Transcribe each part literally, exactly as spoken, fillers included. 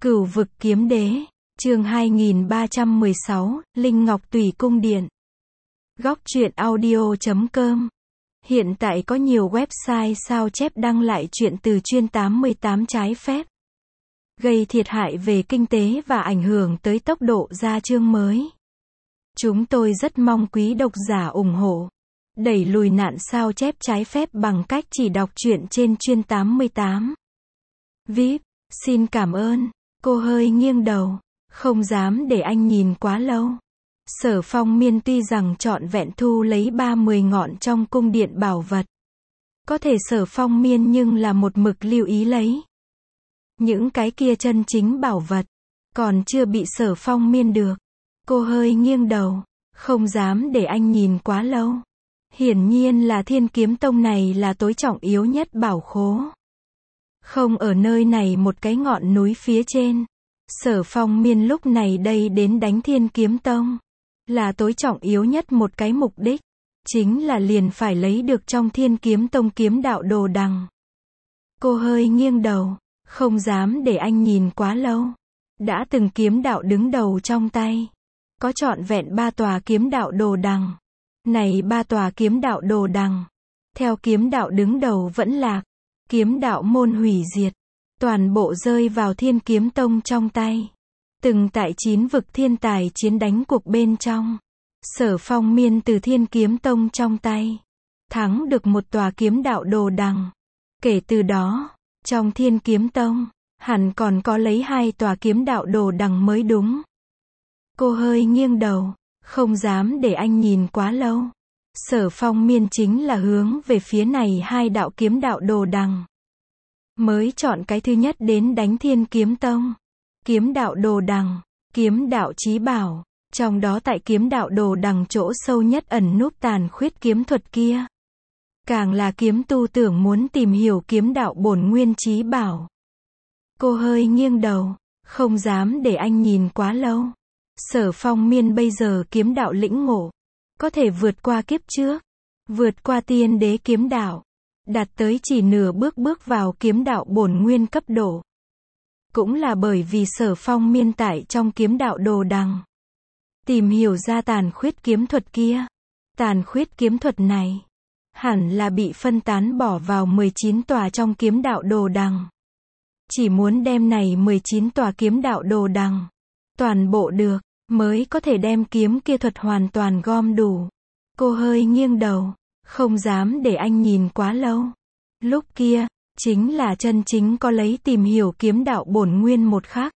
Cửu vực kiếm đế, chương hai nghìn ba trăm mười sáu, Linh Ngọc Tùy Cung Điện. Góc truyện audio chấm com. Hiện tại có nhiều website sao chép đăng lại chuyện từ chuyên tám mươi tám trái phép, gây thiệt hại về kinh tế và ảnh hưởng tới tốc độ ra chương mới. Chúng tôi rất mong quý độc giả ủng hộ, đẩy lùi nạn sao chép trái phép bằng cách chỉ đọc truyện trên chuyên tám mươi tám. vê i pê, xin cảm ơn. Cô hơi nghiêng đầu, không dám để anh nhìn quá lâu. Sở Phong Miên tuy rằng trọn vẹn thu lấy ba mươi ngọn trong cung điện bảo vật, có thể Sở Phong Miên nhưng là một mực lưu ý lấy những cái kia chân chính bảo vật, còn chưa bị Sở Phong Miên được. Cô hơi nghiêng đầu, không dám để anh nhìn quá lâu. Hiển nhiên là Thiên Kiếm Tông này là tối trọng yếu nhất bảo khố. Không ở nơi này một cái ngọn núi phía trên. Sở Phong Miên lúc này đây đến đánh Thiên Kiếm Tông, là tối trọng yếu nhất một cái mục đích, chính là liền phải lấy được trong Thiên Kiếm Tông kiếm đạo đồ đằng. Cô hơi nghiêng đầu, không dám để anh nhìn quá lâu. Đã từng kiếm đạo đứng đầu trong tay, có trọn vẹn ba tòa kiếm đạo đồ đằng. Này ba tòa kiếm đạo đồ đằng, theo kiếm đạo đứng đầu vẫn lạc, kiếm đạo môn hủy diệt, toàn bộ rơi vào Thiên Kiếm Tông trong tay. Từng tại chín vực thiên tài chiến đánh cuộc bên trong, Sở Phong Miên từ Thiên Kiếm Tông trong tay thắng được một tòa kiếm đạo đồ đằng. Kể từ đó, trong Thiên Kiếm Tông hẳn còn có lấy hai tòa kiếm đạo đồ đằng mới đúng. Cô hơi nghiêng đầu, không dám để anh nhìn quá lâu. Sở Phong Miên chính là hướng về phía này hai đạo kiếm đạo đồ đằng, mới chọn cái thứ nhất đến đánh Thiên Kiếm Tông. Kiếm đạo đồ đằng, kiếm đạo chí bảo, trong đó tại kiếm đạo đồ đằng chỗ sâu nhất ẩn núp tàn khuyết kiếm thuật kia. Càng là kiếm tu tưởng muốn tìm hiểu kiếm đạo bổn nguyên chí bảo. Cô hơi nghiêng đầu, không dám để anh nhìn quá lâu. Sở Phong Miên bây giờ kiếm đạo lĩnh ngộ, có thể vượt qua kiếp trước, vượt qua tiên đế kiếm đạo, đạt tới chỉ nửa bước bước vào kiếm đạo bổn nguyên cấp độ. Cũng là bởi vì Sở Phong Miên tại trong kiếm đạo đồ đằng, tìm hiểu ra tàn khuyết kiếm thuật kia. Tàn khuyết kiếm thuật này, hẳn là bị phân tán bỏ vào mười chín tòa trong kiếm đạo đồ đằng. Chỉ muốn đem này mười chín tòa kiếm đạo đồ đằng toàn bộ được, mới có thể đem kiếm kia thuật hoàn toàn gom đủ. Cô hơi nghiêng đầu, không dám để anh nhìn quá lâu. Lúc kia, chính là chân chính có lấy tìm hiểu kiếm đạo bổn nguyên một khắc.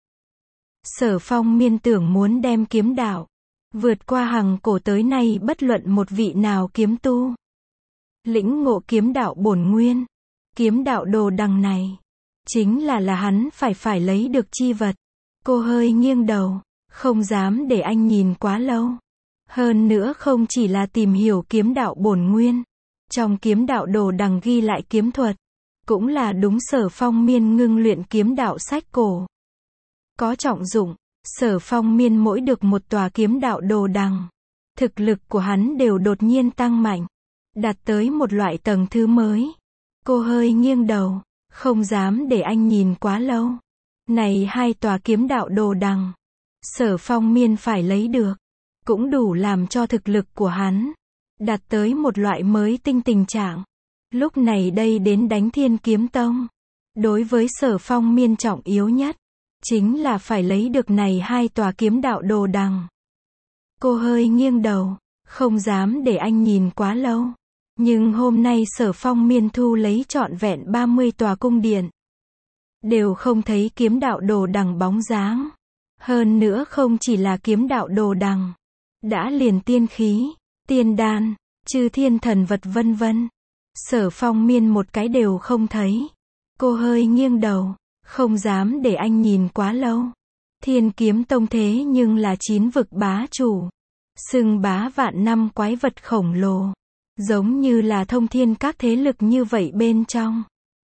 Sở Phong Miên tưởng muốn đem kiếm đạo vượt qua hằng cổ tới nay bất luận một vị nào kiếm tu. Lĩnh ngộ kiếm đạo bổn nguyên, kiếm đạo đồ đằng này, chính là là hắn phải phải lấy được chi vật. Cô hơi nghiêng đầu, không dám để anh nhìn quá lâu. Hơn nữa không chỉ là tìm hiểu kiếm đạo bổn nguyên, trong kiếm đạo đồ đằng ghi lại kiếm thuật, cũng là đúng Sở Phong Miên ngưng luyện kiếm đạo sách cổ. Có trọng dụng, Sở Phong Miên mỗi được một tòa kiếm đạo đồ đằng, thực lực của hắn đều đột nhiên tăng mạnh, đạt tới một loại tầng thứ mới. Cô hơi nghiêng đầu, không dám để anh nhìn quá lâu. Này hai tòa kiếm đạo đồ đằng, Sở Phong Miên phải lấy được, cũng đủ làm cho thực lực của hắn đạt tới một loại mới tinh tình trạng. Lúc này đây đến đánh Thiên Kiếm Tông, đối với Sở Phong Miên trọng yếu nhất, chính là phải lấy được này hai tòa kiếm đạo đồ đằng. Cô hơi nghiêng đầu, không dám để anh nhìn quá lâu. Nhưng hôm nay Sở Phong Miên thu lấy trọn vẹn ba mươi tòa cung điện, đều không thấy kiếm đạo đồ đằng bóng dáng. Hơn nữa không chỉ là kiếm đạo đồ đằng, đã liền tiên khí, tiên đan, chư thiên thần vật vân vân, Sở Phong Miên một cái đều không thấy. Cô hơi nghiêng đầu, không dám để anh nhìn quá lâu. Thiên Kiếm Tông thế nhưng là chín vực bá chủ, xưng bá vạn năm quái vật khổng lồ, giống như là thông thiên các thế lực như vậy bên trong,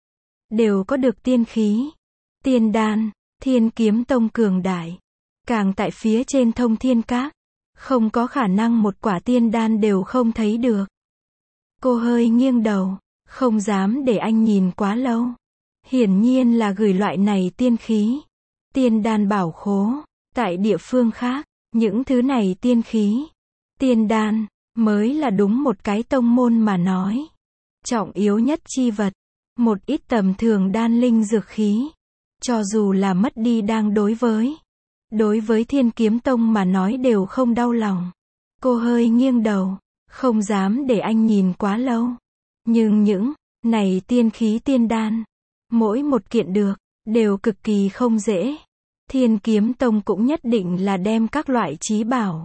đều có được tiên khí, tiên đan. Thiên Kiếm Tông cường đại, càng tại phía trên thông thiên các, không có khả năng một quả tiên đan đều không thấy được. Cô hơi nghiêng đầu, không dám để anh nhìn quá lâu. Hiển nhiên là gửi loại này tiên khí tiên đan bảo khố. Tại địa phương khác, những thứ này tiên khí, tiên đan, mới là đúng một cái tông môn mà nói. Trọng yếu nhất chi vật, một ít tầm thường đan linh dược khí. Cho dù là mất đi đang đối với. Đối với Thiên Kiếm Tông mà nói đều không đau lòng. Cô hơi nghiêng đầu, không dám để anh nhìn quá lâu. Nhưng những này tiên khí tiên đan, mỗi một kiện được, đều cực kỳ không dễ. Thiên Kiếm Tông cũng nhất định là đem các loại trí bảo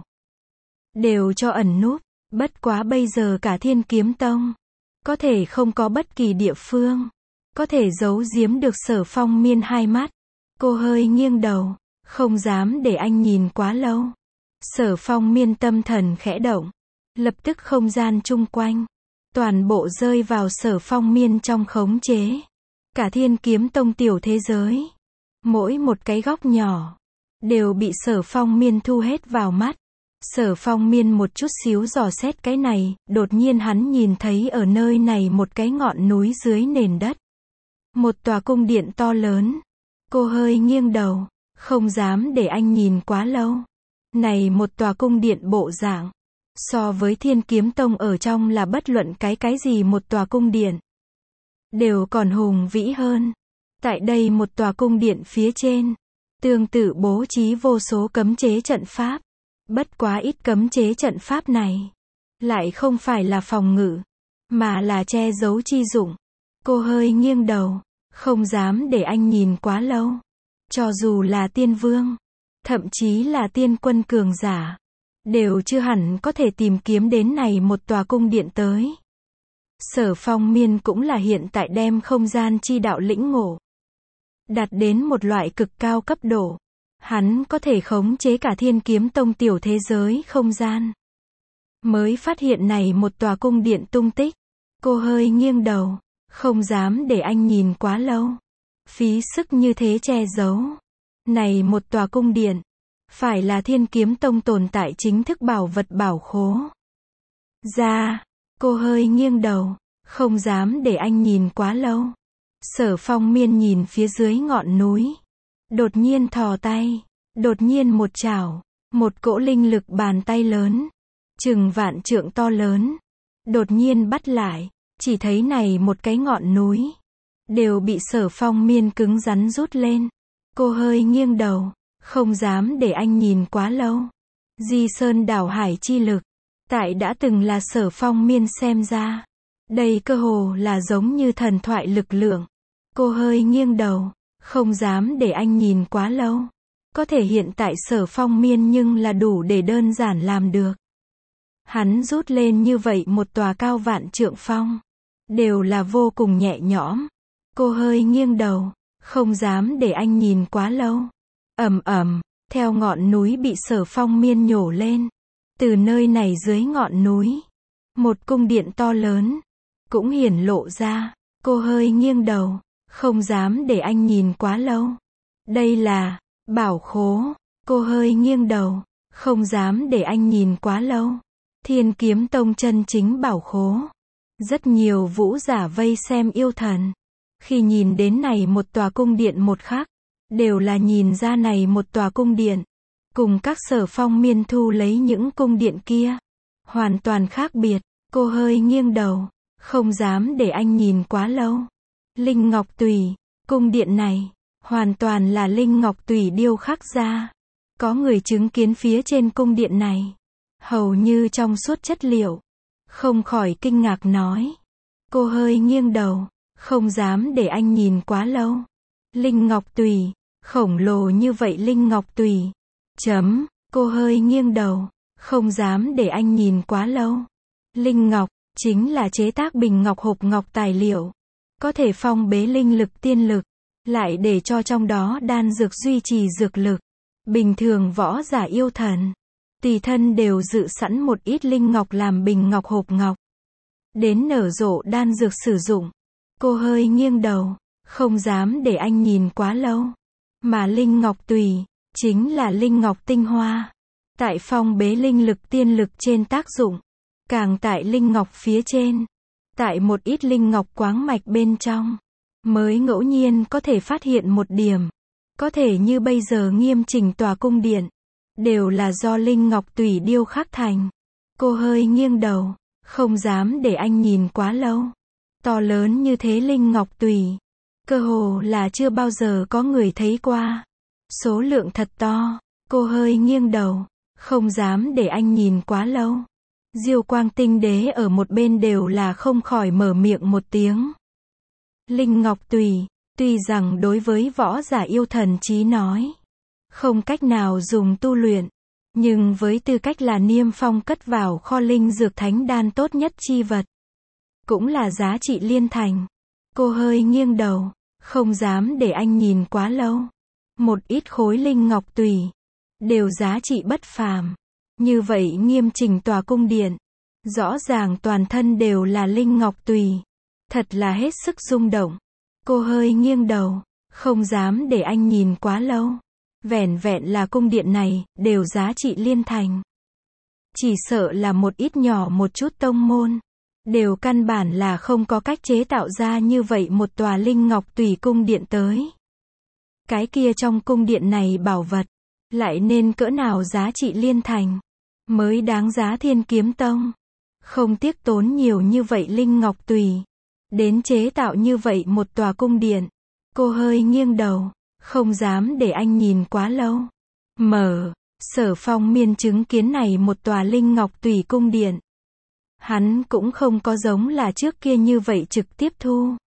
đều cho ẩn núp. Bất quá bây giờ cả Thiên Kiếm Tông có thể không có bất kỳ địa phương có thể giấu giếm được Sở Phong Miên hai mắt. Cô hơi nghiêng đầu, không dám để anh nhìn quá lâu. Sở Phong Miên tâm thần khẽ động, lập tức không gian chung quanh toàn bộ rơi vào Sở Phong Miên trong khống chế. Cả Thiên Kiếm Tông tiểu thế giới, mỗi một cái góc nhỏ đều bị Sở Phong Miên thu hết vào mắt. Sở Phong Miên một chút xíu dò xét cái này, đột nhiên hắn nhìn thấy ở nơi này một cái ngọn núi dưới nền đất. Một tòa cung điện to lớn. Cô hơi nghiêng đầu, không dám để anh nhìn quá lâu. Này một tòa cung điện bộ dạng, so với Thiên Kiếm Tông ở trong là bất luận cái cái gì một tòa cung điện đều còn hùng vĩ hơn. Tại đây một tòa cung điện phía trên, tương tự bố trí vô số cấm chế trận pháp. Bất quá ít cấm chế trận pháp này lại không phải là phòng ngự, mà là che giấu chi dụng. Cô hơi nghiêng đầu, không dám để anh nhìn quá lâu. Cho dù là tiên vương, thậm chí là tiên quân cường giả, đều chưa hẳn có thể tìm kiếm đến này một tòa cung điện tới. Sở Phong Miên cũng là hiện tại đem không gian chi đạo lĩnh ngộ đạt đến một loại cực cao cấp độ. Hắn có thể khống chế cả Thiên Kiếm Tông tiểu thế giới không gian. Mới phát hiện này một tòa cung điện tung tích. Cô hơi nghiêng đầu, không dám để anh nhìn quá lâu. Phí sức như thế che giấu. Này một tòa cung điện, phải là Thiên Kiếm Tông tồn tại chính thức bảo vật bảo khố. Ra, cô hơi nghiêng đầu, không dám để anh nhìn quá lâu. Sở Phong Miên nhìn phía dưới ngọn núi. Đột nhiên thò tay, đột nhiên một chảo, một cỗ linh lực bàn tay lớn, chừng vạn trượng to lớn, đột nhiên bắt lại, chỉ thấy này một cái ngọn núi, đều bị Sở Phong Miên cứng rắn rút lên. Cô hơi nghiêng đầu, không dám để anh nhìn quá lâu. Di Sơn đảo hải chi lực, tại đã từng là Sở Phong Miên xem ra, đây cơ hồ là giống như thần thoại lực lượng. Cô hơi nghiêng đầu, không dám để anh nhìn quá lâu. Có thể hiện tại Sở Phong Miên nhưng là đủ để đơn giản làm được. Hắn rút lên như vậy một tòa cao vạn trượng phong, đều là vô cùng nhẹ nhõm. Cô hơi nghiêng đầu, không dám để anh nhìn quá lâu. Ầm ầm, theo ngọn núi bị Sở Phong Miên nhổ lên. Từ nơi này dưới ngọn núi, một cung điện to lớn cũng hiển lộ ra. Cô hơi nghiêng đầu, không dám để anh nhìn quá lâu. Đây là bảo khố. Cô hơi nghiêng đầu, không dám để anh nhìn quá lâu. Thiên Kiếm Tông chân chính bảo khố. Rất nhiều vũ giả vây xem yêu thần. Khi nhìn đến này một tòa cung điện một khắc, đều là nhìn ra này một tòa cung điện, cùng các Sở Phong Miên thu lấy những cung điện kia, hoàn toàn khác biệt. Cô hơi nghiêng đầu, không dám để anh nhìn quá lâu. Linh Ngọc Tùy, cung điện này, hoàn toàn là Linh Ngọc Tùy điêu khắc ra. Có người chứng kiến phía trên cung điện này, hầu như trong suốt chất liệu, không khỏi kinh ngạc nói. Cô hơi nghiêng đầu, không dám để anh nhìn quá lâu. Linh Ngọc Tùy, khổng lồ như vậy Linh Ngọc Tùy. Chấm, cô hơi nghiêng đầu, không dám để anh nhìn quá lâu. Linh Ngọc, chính là chế tác bình ngọc hộp ngọc tài liệu. Có thể phong bế linh lực tiên lực, lại để cho trong đó đan dược duy trì dược lực. Bình thường võ giả yêu thần, tùy thân đều dự sẵn một ít linh ngọc làm bình ngọc hộp ngọc. Đến nở rộ đan dược sử dụng. Cô hơi nghiêng đầu, không dám để anh nhìn quá lâu. Mà Linh Ngọc Tùy, chính là Linh Ngọc tinh hoa. Tại phong bế linh lực tiên lực trên tác dụng. Càng tại Linh Ngọc phía trên. Tại một ít Linh Ngọc quáng mạch bên trong. Mới ngẫu nhiên có thể phát hiện một điểm. Có thể như bây giờ nghiêm chỉnh tòa cung điện, đều là do linh ngọc tùy điêu khắc thành. Cô hơi nghiêng đầu, không dám để anh nhìn quá lâu. To lớn như thế linh ngọc tùy, cơ hồ là chưa bao giờ có người thấy qua. Số lượng thật to, cô hơi nghiêng đầu, không dám để anh nhìn quá lâu. Diêu Quang Tinh Đế ở một bên đều là không khỏi mở miệng một tiếng. Linh ngọc tùy, tuy rằng đối với võ giả yêu thần chí nói, không cách nào dùng tu luyện, nhưng với tư cách là niêm phong cất vào kho linh dược thánh đan tốt nhất chi vật, cũng là giá trị liên thành. Cô hơi nghiêng đầu, không dám để anh nhìn quá lâu. Một ít khối linh ngọc tùy, đều giá trị bất phàm. Như vậy nghiêm chỉnh tòa cung điện, rõ ràng toàn thân đều là linh ngọc tùy. Thật là hết sức rung động. Cô hơi nghiêng đầu, không dám để anh nhìn quá lâu. Vẻn vẹn là cung điện này, đều giá trị liên thành. Chỉ sợ là một ít nhỏ một chút tông môn, đều căn bản là không có cách chế tạo ra như vậy một tòa linh ngọc tùy cung điện tới. Cái kia trong cung điện này bảo vật, lại nên cỡ nào giá trị liên thành, mới đáng giá Thiên Kiếm Tông. Không tiếc tốn nhiều như vậy linh ngọc tùy, đến chế tạo như vậy một tòa cung điện. Cô hơi nghiêng đầu, không dám để anh nhìn quá lâu. Mở, Sở Phong Miên chứng kiến này một tòa linh ngọc tùy cung điện. Hắn cũng không có giống là trước kia như vậy trực tiếp thu.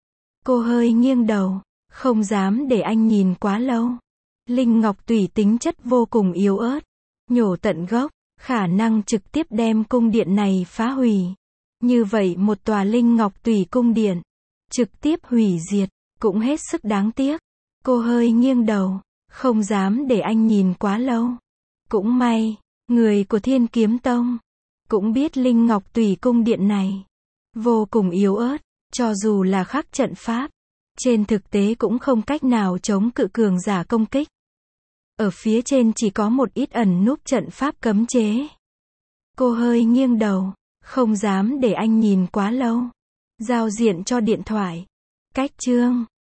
Cô hơi nghiêng đầu, không dám để anh nhìn quá lâu. Linh ngọc tùy tính chất vô cùng yếu ớt, nhổ tận gốc, khả năng trực tiếp đem cung điện này phá hủy. Như vậy một tòa linh ngọc tùy cung điện, trực tiếp hủy diệt, cũng hết sức đáng tiếc. Cô hơi nghiêng đầu, không dám để anh nhìn quá lâu. Cũng may, người của Thiên Kiếm Tông cũng biết linh ngọc tùy cung điện này vô cùng yếu ớt, cho dù là khắc trận pháp, trên thực tế cũng không cách nào chống cự cường giả công kích. Ở phía trên chỉ có một ít ẩn núp trận pháp cấm chế. Cô hơi nghiêng đầu, không dám để anh nhìn quá lâu. Giao diện cho điện thoại. Cách chương